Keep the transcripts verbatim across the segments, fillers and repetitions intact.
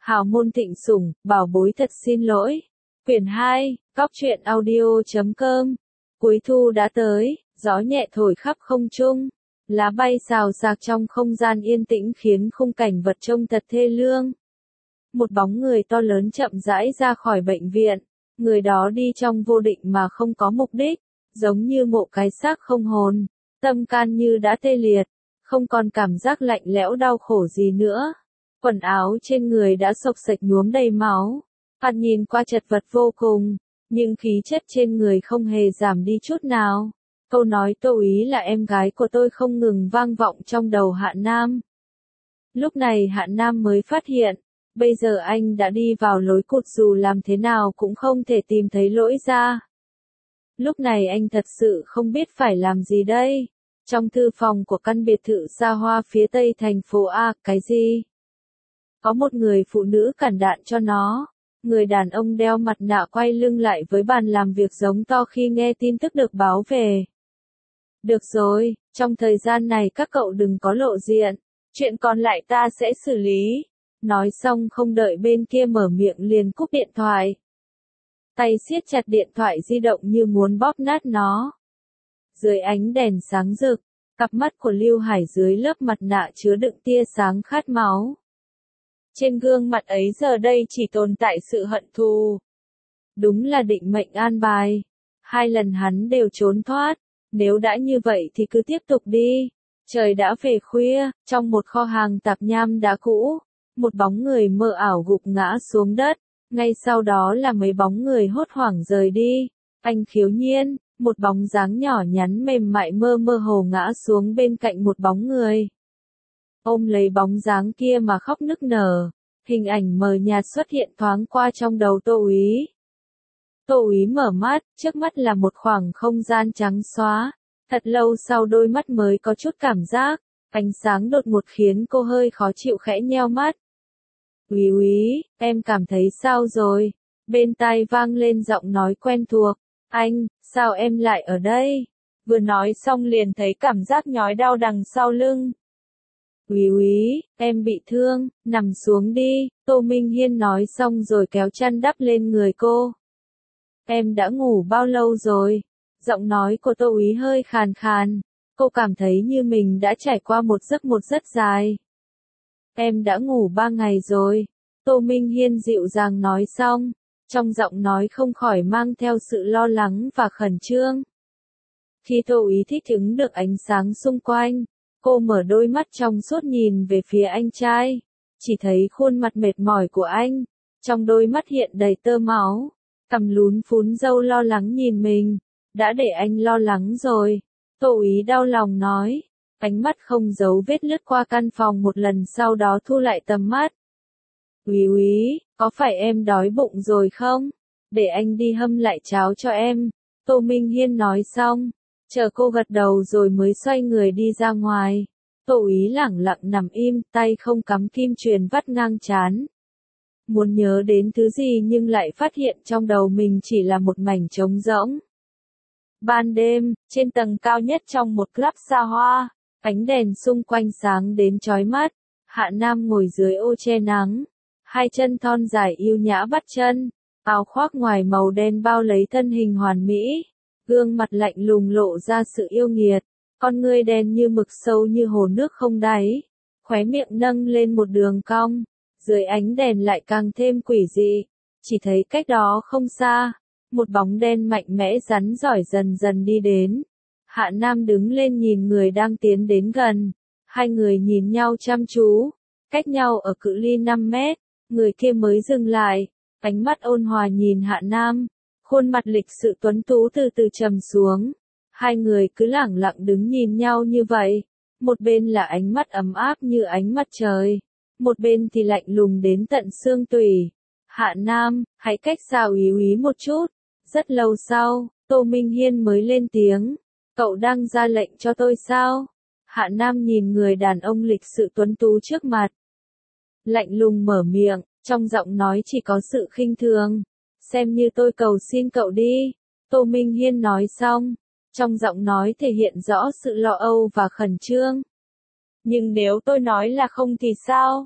Hào môn thịnh sủng, bảo bối thật xin lỗi. Quyển hai, cóc truyện audio chấm com. Cuối thu đã tới, gió nhẹ thổi khắp không trung. Lá bay xào xạc trong không gian yên tĩnh khiến khung cảnh vật trông thật thê lương. Một bóng người to lớn chậm rãi ra khỏi bệnh viện. Người đó đi trong vô định mà không có mục đích, giống như một cái xác không hồn. Tâm can như đã tê liệt, không còn cảm giác lạnh lẽo đau khổ gì nữa. Quần áo trên người đã xộc xệch nhuốm đầy máu. Hắn nhìn qua chật vật vô cùng, nhưng khí chất trên người không hề giảm đi chút nào. Câu nói Tô Úy là em gái của tôi không ngừng vang vọng trong đầu Hạ Nam. Lúc này Hạ Nam mới phát hiện, bây giờ anh đã đi vào lối cụt dù làm thế nào cũng không thể tìm thấy lối ra. Lúc này anh thật sự không biết phải làm gì đây. Trong thư phòng của căn biệt thự xa hoa phía tây thành phố A, cái gì? Có một người phụ nữ cản đạn cho nó. Người đàn ông đeo mặt nạ quay lưng lại với bàn làm việc giống to khi nghe tin tức được báo về. Được rồi, trong thời gian này các cậu đừng có lộ diện. Chuyện còn lại ta sẽ xử lý. Nói xong không đợi bên kia mở miệng liền cúp điện thoại. Tay siết chặt điện thoại di động như muốn bóp nát nó. Dưới ánh đèn sáng rực, cặp mắt của Lưu Hải dưới lớp mặt nạ chứa đựng tia sáng khát máu. Trên gương mặt ấy giờ đây chỉ tồn tại sự hận thù. Đúng là định mệnh an bài. Hai lần hắn đều trốn thoát. Nếu đã như vậy thì cứ tiếp tục đi. Trời đã về khuya, trong một kho hàng tạp nham đá cũ, một bóng người mơ ảo gục ngã xuống đất. Ngay sau đó là mấy bóng người hốt hoảng rời đi. Anh Khiếu Nhiên, một bóng dáng nhỏ nhắn mềm mại mơ mơ hồ ngã xuống bên cạnh một bóng người. Ôm lấy bóng dáng kia mà khóc nức nở. Hình ảnh mờ nhạt xuất hiện thoáng qua trong đầu Tô Úy. Tô Úy mở mắt, trước mắt là một khoảng không gian trắng xóa. Thật lâu sau đôi mắt mới có chút cảm giác. Ánh sáng đột ngột khiến cô hơi khó chịu khẽ nheo mắt. Úy Úy, em cảm thấy sao rồi? Bên tai vang lên giọng nói quen thuộc. Anh, sao em lại ở đây? Vừa nói xong liền thấy cảm giác nhói đau đằng sau lưng. Úy Úy, em bị thương, nằm xuống đi, Tô Minh Hiên nói xong rồi kéo chăn đắp lên người cô. Em đã ngủ bao lâu rồi? Giọng nói của Tô Úy hơi khàn khàn, cô cảm thấy như mình đã trải qua một giấc một rất dài. Em đã ngủ ba ngày rồi, Tô Minh Hiên dịu dàng nói xong, trong giọng nói không khỏi mang theo sự lo lắng và khẩn trương. Khi Tô Úy thích ứng được ánh sáng xung quanh, cô mở đôi mắt trong suốt nhìn về phía anh trai, chỉ thấy khuôn mặt mệt mỏi của anh, trong đôi mắt hiện đầy tơ máu, cằm lún phún râu lo lắng nhìn mình, đã để anh lo lắng rồi, Tô Úy đau lòng nói, ánh mắt không giấu vết lướt qua căn phòng một lần sau đó thu lại tầm mắt. Úy Úy, có phải em đói bụng rồi không? Để anh đi hâm lại cháo cho em, Tô Minh Hiên nói xong. Chờ cô gật đầu rồi mới xoay người đi ra ngoài. Tô Úy lẳng lặng nằm im, tay không cắm kim chuyền vắt ngang trán. Muốn nhớ đến thứ gì nhưng lại phát hiện trong đầu mình chỉ là một mảnh trống rỗng. Ban đêm, trên tầng cao nhất trong một club xa hoa, ánh đèn xung quanh sáng đến chói mắt. Hạ Nam ngồi dưới ô che nắng, hai chân thon dài yêu nhã bắt chân, áo khoác ngoài màu đen bao lấy thân hình hoàn mỹ. Gương mặt lạnh lùng lộ ra sự yêu nghiệt, con ngươi đen như mực sâu như hồ nước không đáy, khóe miệng nâng lên một đường cong, dưới ánh đèn lại càng thêm quỷ dị, chỉ thấy cách đó không xa, một bóng đen mạnh mẽ rắn giỏi dần dần đi đến. Hạ Nam đứng lên nhìn người đang tiến đến gần, hai người nhìn nhau chăm chú, cách nhau ở cự ly năm mét, người kia mới dừng lại, ánh mắt ôn hòa nhìn Hạ Nam. Khuôn mặt lịch sự tuấn tú từ từ trầm xuống. Hai người cứ lẳng lặng đứng nhìn nhau như vậy. Một bên là ánh mắt ấm áp như ánh mặt trời. Một bên thì lạnh lùng đến tận xương tủy. Hạ Nam, hãy cách xa Úy Úy một chút. Rất lâu sau, Tô Minh Hiên mới lên tiếng. Cậu đang ra lệnh cho tôi sao? Hạ Nam nhìn người đàn ông lịch sự tuấn tú trước mặt. Lạnh lùng mở miệng, trong giọng nói chỉ có sự khinh thường. Xem như tôi cầu xin cậu đi, Tô Minh Hiên nói xong, trong giọng nói thể hiện rõ sự lo âu và khẩn trương. Nhưng nếu tôi nói là không thì sao?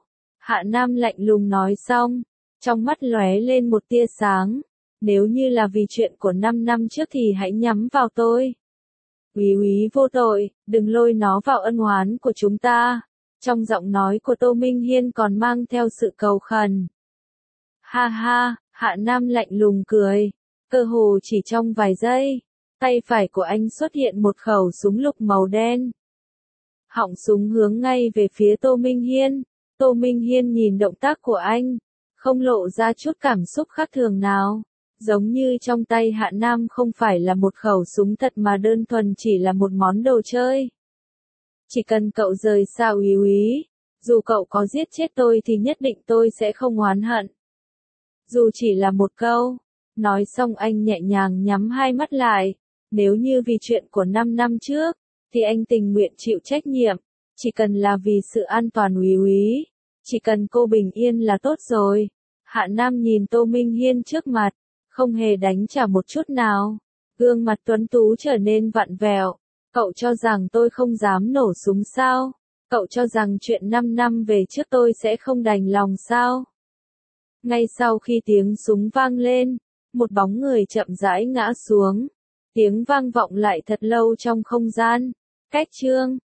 Hạ Nam lạnh lùng nói xong, trong mắt lóe lên một tia sáng. Nếu như là vì chuyện của năm năm trước thì hãy nhắm vào tôi. Úy úy vô tội, đừng lôi nó vào ân oán của chúng ta. Trong giọng nói của Tô Minh Hiên còn mang theo sự cầu khẩn. Ha ha, Hạ Nam lạnh lùng cười. Cơ hồ chỉ trong vài giây, tay phải của anh xuất hiện một khẩu súng lục màu đen. Họng súng hướng ngay về phía Tô Minh Hiên. Tô Minh Hiên nhìn động tác của anh, không lộ ra chút cảm xúc khác thường nào. Giống như trong tay Hạ Nam không phải là một khẩu súng thật mà đơn thuần chỉ là một món đồ chơi. Chỉ cần cậu rời xa úy úy, dù cậu có giết chết tôi thì nhất định tôi sẽ không oán hận. Dù chỉ là một câu. Nói xong anh nhẹ nhàng nhắm hai mắt lại. Nếu như vì chuyện của năm năm trước, thì anh tình nguyện chịu trách nhiệm. Chỉ cần là vì sự an toàn úy úy, chỉ cần cô bình yên là tốt rồi. Hạ Nam nhìn Tô Minh Hiên trước mặt, không hề đánh trả một chút nào. Gương mặt tuấn tú trở nên vặn vẹo. Cậu cho rằng tôi không dám nổ súng sao? Cậu cho rằng chuyện năm năm về trước tôi sẽ không đành lòng sao? Ngay sau khi tiếng súng vang lên, một bóng người chậm rãi ngã xuống. Tiếng vang vọng lại thật lâu trong không gian. Cách chương